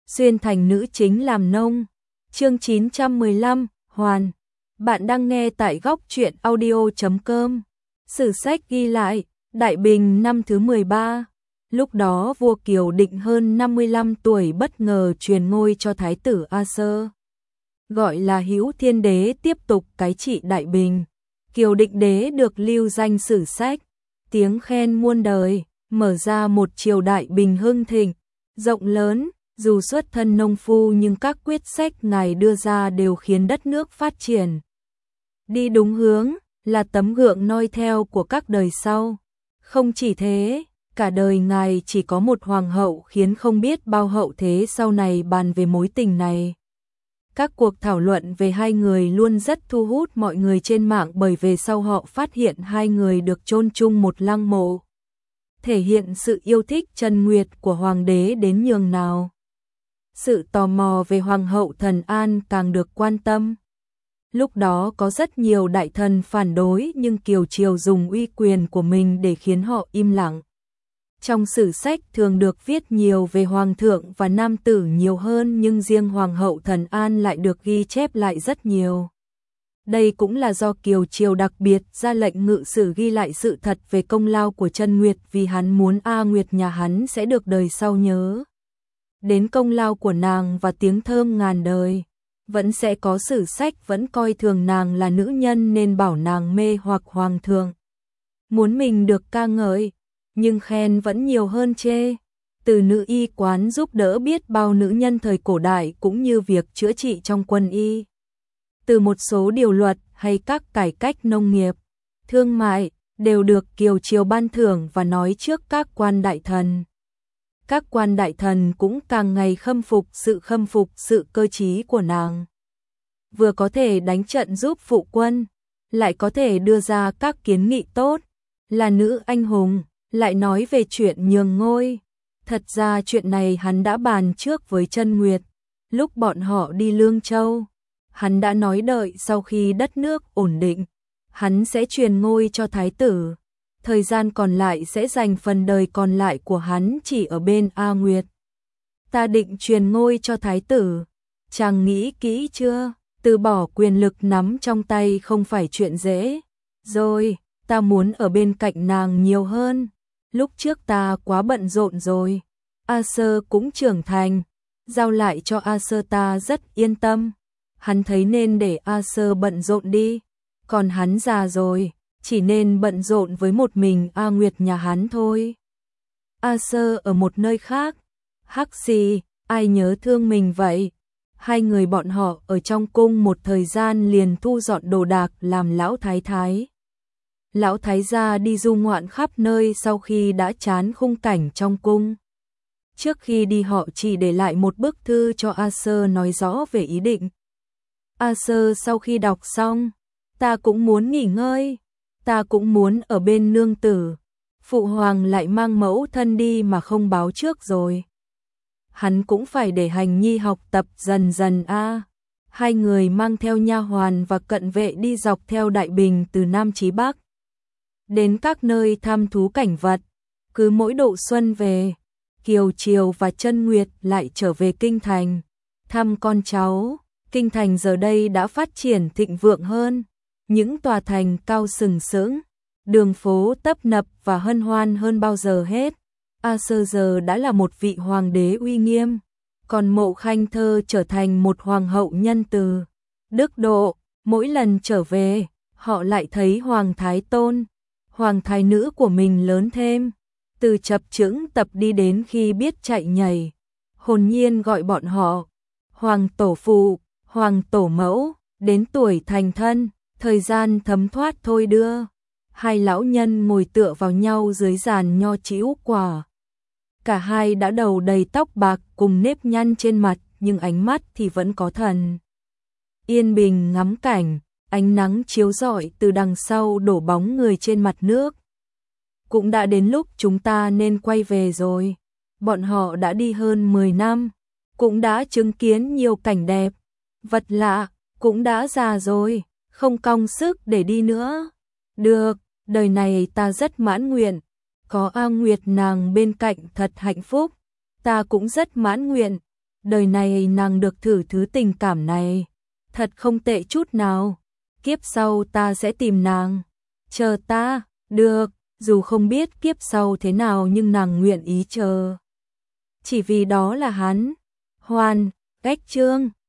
xuyên thành nữ chính làm nông. Chương 915, Hoàn. Bạn đang nghe tại góc truyện audio.com. Sử sách ghi lại, Đại Bình năm thứ 13. Lúc đó vua Kiều Định hơn 55 tuổi bất ngờ truyền ngôi cho thái tử A Sơ, gọi là Hữu Thiên Đế, tiếp tục cai trị Đại Bình. Kiều Định Đế được lưu danh sử sách, tiếng khen muôn đời, mở ra một triều đại bình hưng thịnh, rộng lớn. Dù xuất thân nông phu nhưng các quyết sách ngài đưa ra đều khiến đất nước phát triển đi đúng hướng, là tấm gương noi theo của các đời sau. Không chỉ thế, cả đời ngài chỉ có một hoàng hậu khiến không biết bao hậu thế sau này bàn về mối tình này. Các cuộc thảo luận về hai người luôn rất thu hút mọi người trên mạng, bởi về sau họ phát hiện hai người được chôn chung một lăng mộ, thể hiện sự yêu thích Trần Nguyệt của hoàng đế đến nhường nào. Sự tò mò về Hoàng hậu Thần An càng được quan tâm. Lúc đó có rất nhiều đại thần phản đối, nhưng Kiều Triều dùng uy quyền của mình để khiến họ im lặng. Trong sử sách thường được viết nhiều về hoàng thượng và nam tử nhiều hơn, nhưng riêng Hoàng hậu Thần An lại được ghi chép lại rất nhiều. Đây cũng là do Kiều Triều đặc biệt ra lệnh ngự sử ghi lại sự thật về công lao của Trần Nguyệt, vì hắn muốn A Nguyệt nhà hắn sẽ được đời sau nhớ đến công lao của nàng và tiếng thơm ngàn đời. Vẫn sẽ có sử sách vẫn coi thường nàng là nữ nhân nên bảo nàng mê hoặc hoàng thượng, muốn mình được ca ngợi, nhưng khen vẫn nhiều hơn chê. Từ nữ y quán giúp đỡ biết bao nữ nhân thời cổ đại, cũng như việc chữa trị trong quân y, từ một số điều luật hay các cải cách nông nghiệp, thương mại, đều được Kiều Triều ban thưởng và nói trước các quan đại thần. Các quan đại thần cũng càng ngày khâm phục sự cơ trí của nàng. Vừa có thể đánh trận giúp phụ quân, lại có thể đưa ra các kiến nghị tốt, là nữ anh hùng, lại nói về chuyện nhường ngôi. Thật ra chuyện này hắn đã bàn trước với Trân Nguyệt, lúc bọn họ đi Lương Châu. Hắn đã nói đợi sau khi đất nước ổn định, hắn sẽ truyền ngôi cho thái tử. Thời gian còn lại sẽ dành phần đời còn lại của hắn chỉ ở bên A Nguyệt. Ta định truyền ngôi cho thái tử, chàng nghĩ kỹ chưa? Từ bỏ quyền lực nắm trong tay không phải chuyện dễ. Rồi, ta muốn ở bên cạnh nàng nhiều hơn. Lúc trước ta quá bận rộn rồi. A Sơ cũng trưởng thành, giao lại cho A Sơ ta rất yên tâm. Hắn thấy nên để A Sơ bận rộn đi, còn hắn già rồi, chỉ nên bận rộn với một mình A Nguyệt nhà hắn thôi. A Sơ ở một nơi khác, hắc gì, ai nhớ thương mình vậy? Hai người bọn họ ở trong cung một thời gian liền thu dọn đồ đạc làm lão thái thái. Lão thái gia đi du ngoạn khắp nơi sau khi đã chán khung cảnh trong cung. Trước khi đi họ chỉ để lại một bức thư cho A Sơ nói rõ về ý định. A Sơ sau khi đọc xong, ta cũng muốn nghỉ ngơi. Ta cũng muốn ở bên nương tử. Phụ hoàng lại mang mẫu thân đi mà không báo trước rồi. Hắn cũng phải để Hành Nhi học tập dần dần a. Hai người mang theo nha hoàn và cận vệ đi dọc theo Đại Bình từ Nam chí Bắc, đến các nơi thăm thú cảnh vật. Cứ mỗi độ xuân về, Kiều Triều và Trân Nguyệt lại trở về kinh thành, thăm con cháu. Kinh thành giờ đây đã phát triển thịnh vượng hơn. Những tòa thành cao sừng sững, đường phố tấp nập và hân hoan hơn bao giờ hết. A Sơ giờ đã là một vị hoàng đế uy nghiêm, còn Mộ Khanh Thơ trở thành một hoàng hậu nhân từ, đức độ. Mỗi lần trở về, họ lại thấy hoàng thái tôn, hoàng thái nữ của mình lớn thêm, từ chập chững tập đi đến khi biết chạy nhảy, hồn nhiên gọi bọn họ hoàng tổ phụ, hoàng tổ mẫu. Đến tuổi thành thân, thời gian thấm thoát thôi đưa. Hai lão nhân ngồi tựa vào nhau dưới giàn nho trĩu quả. Cả hai đã đầu đầy tóc bạc cùng nếp nhăn trên mặt, nhưng ánh mắt thì vẫn có thần. Yên bình ngắm cảnh, ánh nắng chiếu rọi từ đằng sau đổ bóng người trên mặt nước. Cũng đã đến lúc chúng ta nên quay về rồi. Bọn họ đã đi hơn 10 năm, cũng đã chứng kiến nhiều cảnh đẹp, vật lạ, cũng đã già rồi, không cong sức để đi nữa. Được, đời này ta rất mãn nguyện, có A Nguyệt nàng bên cạnh thật hạnh phúc. Ta cũng rất mãn nguyện, đời này nàng được thử thứ tình cảm này, thật không tệ chút nào. Kiếp sau ta sẽ tìm nàng, chờ ta, được, dù không biết kiếp sau thế nào nhưng nàng nguyện ý chờ. Chỉ vì đó là hắn. Hoàn, cách chương